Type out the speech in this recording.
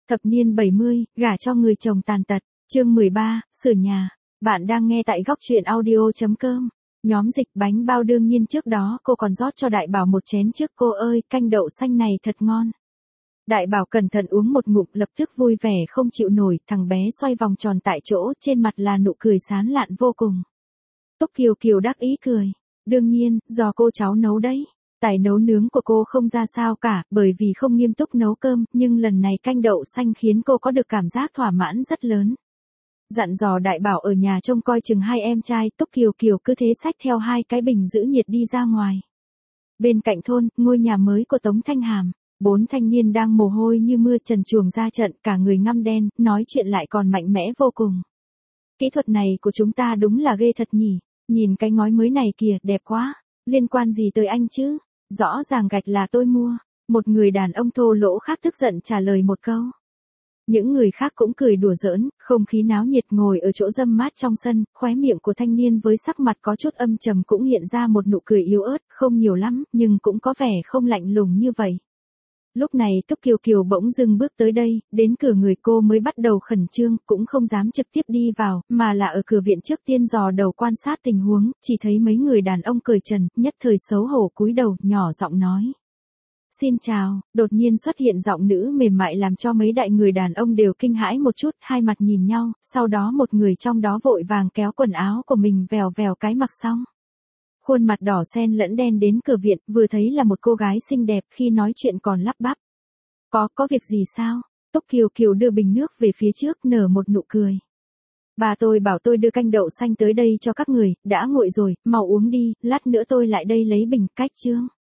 Thập niên 70, gả cho người chồng tàn tật. Chương 13, sửa nhà. Bạn đang nghe tại góc truyện audio.com. Nhóm dịch bánh bao đương nhiên trước đó cô còn rót cho Đại Bảo một chén trước. Cô ơi, canh đậu xanh này thật ngon. Đại Bảo cẩn thận uống một ngụm lập tức vui vẻ không chịu nổi. Thằng bé xoay vòng tròn tại chỗ, trên mặt là nụ cười sán lạn vô cùng. Túc Kiều Kiều đắc ý cười. Đương nhiên, do cô cháu nấu đấy. Tài nấu nướng của cô không ra sao cả, bởi vì không nghiêm túc nấu cơm, nhưng lần này canh đậu xanh khiến cô có được cảm giác thỏa mãn rất lớn. Dặn dò Đại Bảo ở nhà trông coi chừng hai em trai, Túc Kiều Kiều cứ thế xách theo hai cái bình giữ nhiệt đi ra ngoài. Bên cạnh thôn, ngôi nhà mới của Tống Thanh Hàm, 4 thanh niên đang mồ hôi như mưa trần truồng ra trận, cả người ngăm đen, nói chuyện lại còn mạnh mẽ vô cùng. Kỹ thuật này của chúng ta đúng là ghê thật nhỉ, nhìn cái ngói mới này kìa, đẹp quá, liên quan gì tới anh chứ? Rõ ràng gạch là tôi mua. Một người đàn ông thô lỗ khác tức giận trả lời một câu. Những người khác cũng cười đùa giỡn, không khí náo nhiệt. Ngồi ở chỗ râm mát trong sân, khóe miệng của thanh niên với sắc mặt có chút âm trầm cũng hiện ra một nụ cười yếu ớt, không nhiều lắm, nhưng cũng có vẻ không lạnh lùng như vậy. Lúc này Túc Kiều Kiều bỗng dưng bước tới đây, đến cửa người cô mới bắt đầu khẩn trương, cũng không dám trực tiếp đi vào, mà là ở cửa viện trước tiên dò đầu quan sát tình huống, chỉ thấy mấy người đàn ông cởi trần, nhất thời xấu hổ cúi đầu, nhỏ giọng nói. Xin chào, đột nhiên xuất hiện giọng nữ mềm mại làm cho mấy đại người đàn ông đều kinh hãi một chút, hai mặt nhìn nhau, sau đó một người trong đó vội vàng kéo quần áo của mình vèo vèo cái mặc xong. Khuôn mặt đỏ xen lẫn đen đến cửa viện, vừa thấy là một cô gái xinh đẹp, khi nói chuyện còn lắp bắp. Có việc gì sao? Túc Kiều Kiều đưa bình nước về phía trước, nở một nụ cười. Bà tôi bảo tôi đưa canh đậu xanh tới đây cho các người, đã nguội rồi, mau uống đi, lát nữa tôi lại đây lấy bình, cách chương.